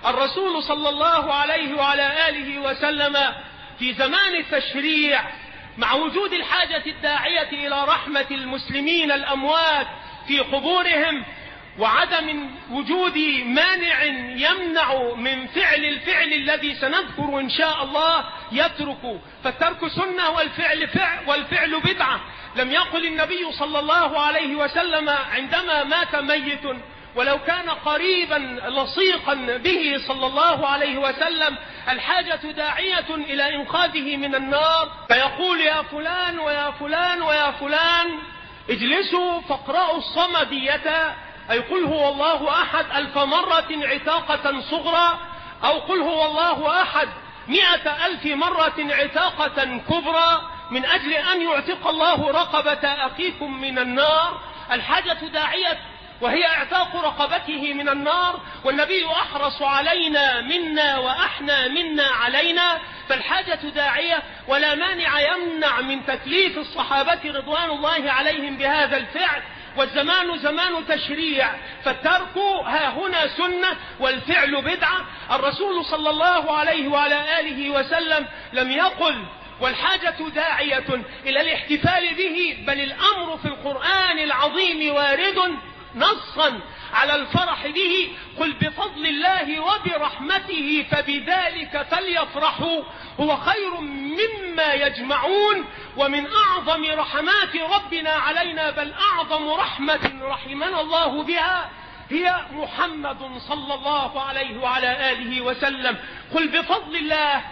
الرسول صلى الله عليه وعلى آله وسلم في زمان التشريع مع وجود الحاجة الداعية إلى رحمة المسلمين الأموات في قبورهم وعدم وجود مانع يمنع من فعل الفعل الذي سنذكر إن شاء الله يترك، فالترك سنة والفعل فعل والفعل بدعة. لم يقل النبي صلى الله عليه وسلم عندما مات ميت ولو كان قريبا لصيقا به صلى الله عليه وسلم الحاجة داعية إلى إنقاذه من النار، فيقول يا فلان ويا فلان ويا فلان اجلسوا فاقرأوا الصمدية، أي قل هو الله أحد ألف مرة عتاقة صغرى، أو قل هو الله أحد مئة ألف مرة عتاقة كبرى، من أجل أن يعتق الله رقبة أخيكم من النار. الحاجة داعية وهي اعتاق رقبته من النار، والنبي أحرص علينا منا وأحنى منا علينا، فالحاجة داعية ولا مانع يمنع من تكليف الصحابة رضوان الله عليهم بهذا الفعل. والزمان زمان تشريع، فالترك ها هنا سنة والفعل بدعة. الرسول صلى الله عليه وعلى آله وسلم لم يقل والحاجة داعية إلى الاحتفال به، بل الأمر في القرآن العظيم وارد نصا على الفرح به، قل بفضل الله وبرحمته فبذلك فليفرحوا هو خير مما يجمعون. ومن أعظم رحمات ربنا علينا، بل أعظم رحمة رحمنا الله بها، هي محمد صلى الله عليه وعلى آله وسلم. قل بفضل الله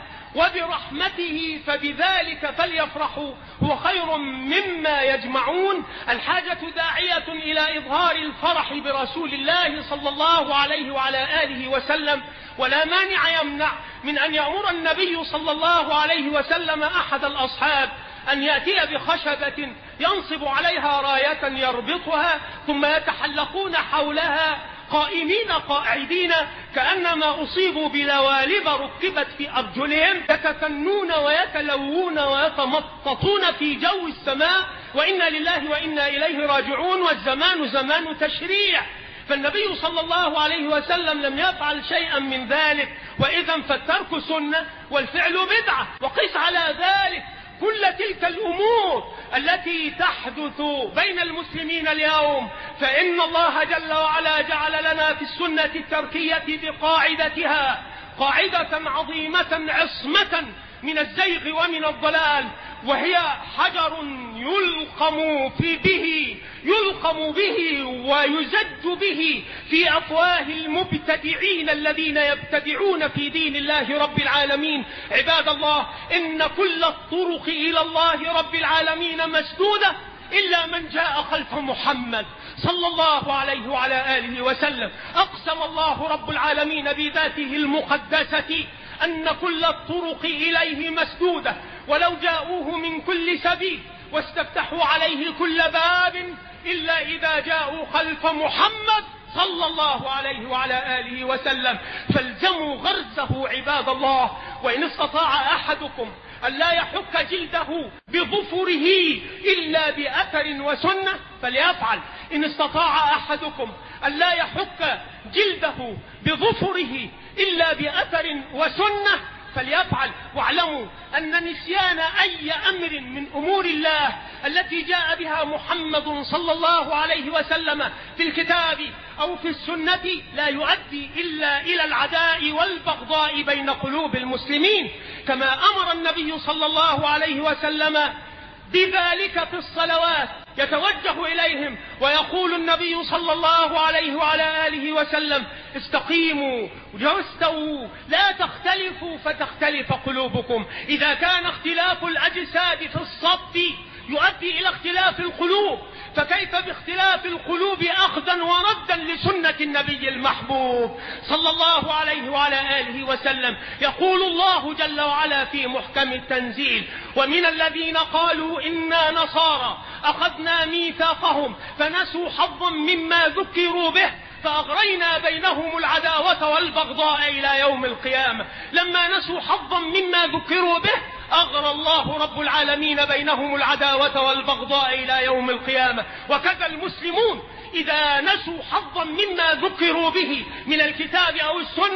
وبرحمته فبذلك فليفرحوا هو خير مما يجمعون. الحاجة داعية إلى إظهار الفرح برسول الله صلى الله عليه وعلى آله وسلم، ولا مانع يمنع من أن يأمر النبي صلى الله عليه وسلم أحد الأصحاب أن يأتي بخشبة ينصب عليها راية يربطها، ثم يتحلقون حولها قائمين قاعدين كأنما أصيبوا بلوالب ركبت في أرجلهم، يتثنون ويتلوون ويتمططون في جو السماء، وإنا لله وإنا إليه راجعون، والزمان زمان تشريع. فالنبي صلى الله عليه وسلم لم يفعل شيئا من ذلك، وإذا فالترك سنة والفعل بدعة. وقس على ذلك كل تلك الأمور التي تحدث بين المسلمين اليوم، فإن الله جل وعلا جعل لنا في السنة التركية بقاعدتها قاعدة عظيمة عصمة من الزيغ ومن الضلال، وهي حجر يلقم في به يلقم به ويزج به في أفواه المبتدعين الذين يبتدعون في دين الله رب العالمين. عباد الله، إن كل الطرق إلى الله رب العالمين مسدودة إلا من جاء خلف محمد صلى الله عليه وعلى آله وسلم. أقسم الله رب العالمين بذاته المقدسة أن كل الطرق إليه مسدودة، ولو جاءوه من كل سبيل واستفتحوا عليه كل باب إلا إذا جاءوا خلف محمد صلى الله عليه وعلى آله وسلم. فالزموا غرزه عباد الله. وإن استطاع أحدكم أن لا يحك جلده بظفره إلا بأثر وسنة فليفعل. إن استطاع أحدكم أن لا يحك جلده بظفره إلا بأثر وسنة فليفعل. واعلموا أن نسيان أي أمر من أمور الله التي جاء بها محمد صلى الله عليه وسلم في الكتاب أو في السنة لا يؤدي إلا إلى العداء والبغضاء بين قلوب المسلمين، كما أمر النبي صلى الله عليه وسلم بذلك في الصلوات. يتوجه إليهم ويقول النبي صلى الله عليه وعلى آله وسلم: استقيموا واستووا لا تختلفوا فتختلف قلوبكم. إذا كان اختلاف الأجساد في الصف يؤدي إلى اختلاف القلوب، فكيف باختلاف القلوب أخذا وردا لسنة النبي المحبوب صلى الله عليه وعلى آله وسلم؟ يقول الله جل وعلا في محكم التنزيل: ومن الذين قالوا إنا نصارى أخذنا ميثاقهم فنسوا حظا مما ذكروا به فأغرينا بينهم العداوة والبغضاء إلى يوم القيامة. لما نسوا حظا مما ذكروا به أغرى الله رب العالمين بينهم العداوة والبغضاء إلى يوم القيامة. وكذا المسلمون إذا نسوا حظا مما ذكروا به من الكتاب أو السنة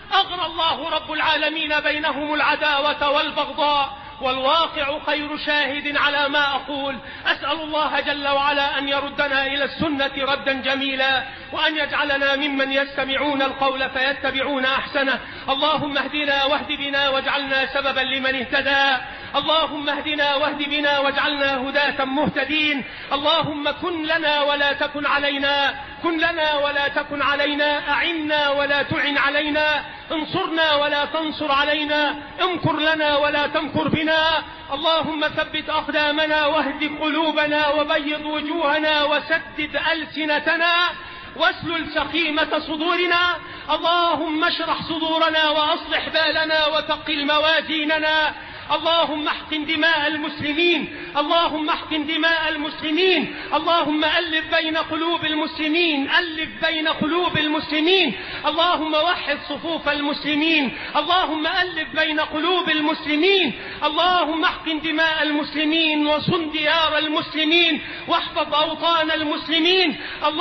أغرى الله رب العالمين بينهم العداوة والبغضاء، والواقع خير شاهد على ما أقول. أسأل الله جل وعلا أن يردنا إلى السنة ردا جميلا، وأن يجعلنا ممن يستمعون القول فيتبعون أحسنه. اللهم اهدنا واهد بنا واجعلنا سببا لمن اهتدى. اللهم اهدنا واهد بنا واجعلنا هداة مهتدين. اللهم كن لنا ولا تكن علينا، كن لنا ولا تكن علينا، أعنا ولا تعن علينا، انصرنا ولا تنصر علينا، امكر لنا ولا تمكر بنا. اللهم ثبت أقدامنا واهد قلوبنا وبيض وجوهنا وسدد ألسنتنا واسلل سخيمة صدورنا. اللهم اشرح صدورنا وأصلح بالنا وثقل موازيننا. اللهم احقن دماء المسلمين، اللهم احقن دماء المسلمين. اللهم ألف بين قلوب المسلمين، ألف بين قلوب المسلمين. اللهم وحد صفوف المسلمين، اللهم ألف بين قلوب المسلمين. اللهم احقن دماء المسلمين وصن ديار المسلمين واحفظ أوطان المسلمين.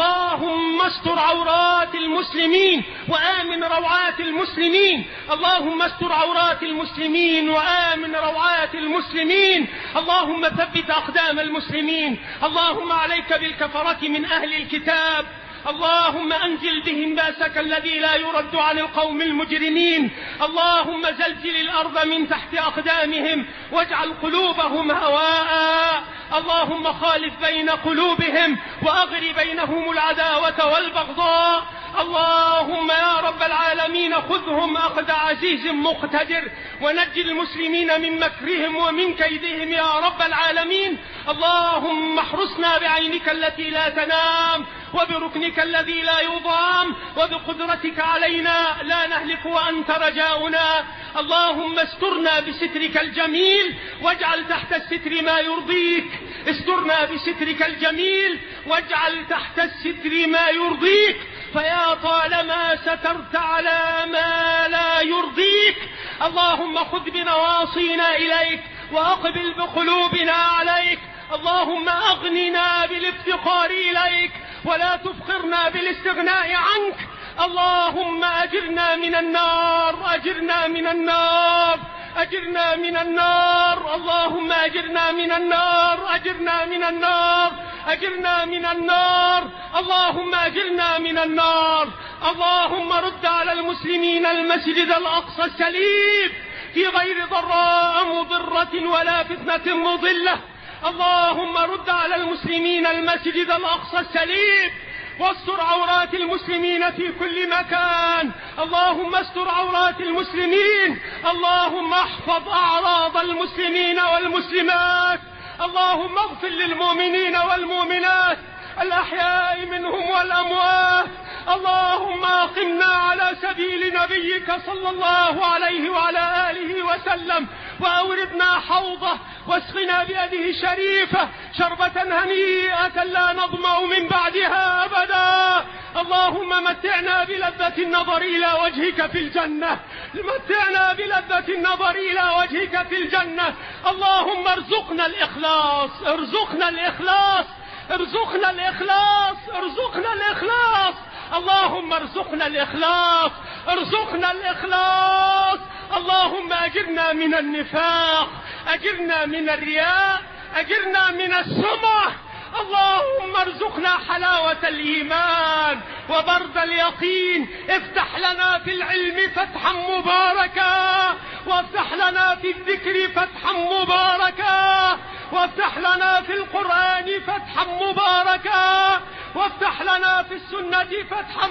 اللهم استر عورات المسلمين وآمن روعات المسلمين. اللهم استر عورات المسلمين وآمن روعات المسلمين. اللهم ثبت أقدام المسلمين. اللهم عليك بالكفرة من أهل الكتاب. اللهم أنزل بهم باسك الذي لا يرد عن القوم المجرمين. اللهم زلزل الأرض من تحت أقدامهم واجعل قلوبهم هواء. اللهم خالف بين قلوبهم وأغر بينهم العداوة والبغضاء. اللهم يا رب العالمين خذهم أخذ عزيز مقتدر، ونجي المسلمين من مكرهم ومن كيدهم يا رب العالمين. اللهم احرسنا بعينك التي لا تنام وبركنك الذي لا يضام وبقدرتك علينا لا نهلك وأنت رجاؤنا. اللهم استرنا بسترك الجميل واجعل تحت الستر ما يرضيك. استرنا بسترك الجميل واجعل تحت الستر ما يرضيك، فيا طالما سترت على ما لا يرضيك. اللهم خذ بنواصينا إليك وأقبل بقلوبنا عليك. اللهم أغننا بالافتقار إليك ولا تفقرنا بالاستغناء عنك. اللهم أجرنا من النار، أجرنا من النار، أجرنا من النار. اللهم أجرنا من النار، أجرنا من النار، أجرنا من النار. اللهم أجرنا من النار. اللهم رد على المسلمين المسجد الأقصى السليم في غير ضراء مضرة ولا فتنة مضلة. اللهم رد على المسلمين المسجد الأقصى السليم واستر عورات المسلمين في كل مكان. اللهم استر عورات المسلمين. اللهم احفظ أعراض المسلمين والمسلمات. اللهم اغفر للمؤمنين والمؤمنات الأحياء منهم والأموات. اللهم أقمنا على سبيل نبيك صلى الله عليه وعلى آله وسلم، وأوردنا حوضه واسقنا بيده الشريفة شربة هنيئة لا نظمأ من بعدها أبدا. اللهم متعنا بلذة النظر إلى وجهك في الجنة، متعنا بلذة النظر إلى وجهك في الجنة. اللهم ارزقنا الإخلاص، ارزقنا الإخلاص، ارزقنا الإخلاص، ارزقنا الإخلاص. اللهم ارزقنا الإخلاص، ارزقنا الإخلاص. اللهم أجرنا من النفاق، أجرنا من الرياء، أجرنا من السمعة. اللهم ارزقنا حلاوة الإيمان وبرد اليقين. افتح لنا في العلم فتحا مباركا، وافتح لنا في الذكر فتحا مباركا، وافتح لنا في القرآن فتحا مباركا، وافتح لنا في السنة فتحا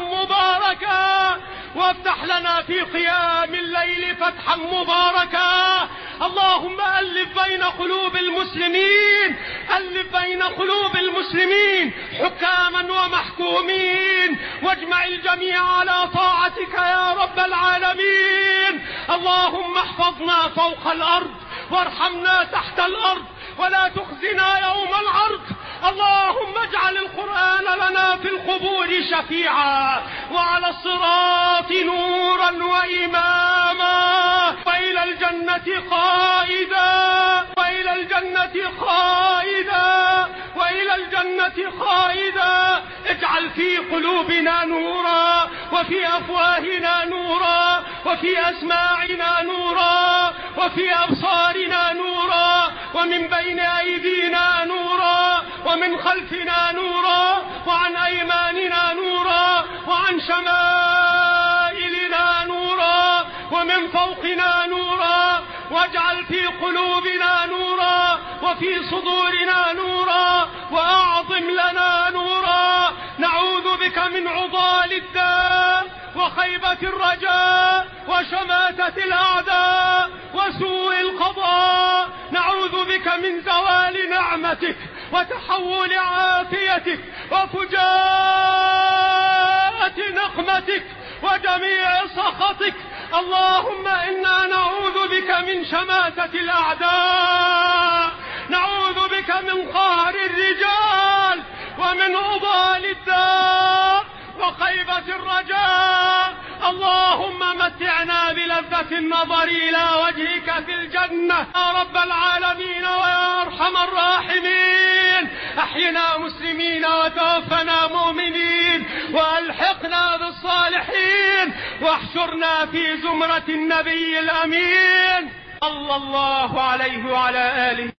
مباركا، وافتح لنا في قيام الليل فتحا مباركا. اللهم ألف بين قلوب المسلمين، ألف بين قلوب المسلمين حكاما ومحكومين، واجمع الجميع على طاعتك يا رب العالمين. اللهم احفظنا فوق الأرض وارحمنا تحت الأرض ولا تخزنا يوم العرض. اللهم اجعل القرآن لنا في القبور شفيعا وعلى الصراط نورا وإماما، وإلى الجنة قائدا، وإلى الجنة قائدا، وإلى الجنة قائدا. اجعل في قلوبنا نورا وفي أفواهنا نورا وفي أسماعنا نورا، وفي أبصارنا نورا، ومن بين أيدينا نورا، ومن خلفنا نورا، وعن أيماننا نورا، وعن شمائلنا نورا، ومن فوقنا نورا. واجعل في قلوبنا نورا، وفي صدورنا نورا، وأعظم لنا نورا. نعوذ بك من عضال الداء وخيبة الرجاء وشماتة الأعداء وسوء القضاء. نعوذ بك من زوال نعمتك وتحول عافيتك وفجاءة نقمتك وجميع سخطك. اللهم إنا نعوذ بك من شماتة الأعداء، نعوذ بك من قهر الرجال ومن عضال الداء وخيبة الرجاء. اللهم متعنا بلذة النظر إلى وجهك في الجنة يا رب العالمين ويا أرحم الراحمين. أحينا مسلمين وتوفنا مؤمنين وألحقنا بالصالحين واحشرنا في زمرة النبي الأمين صلى الله عليه وعلى آله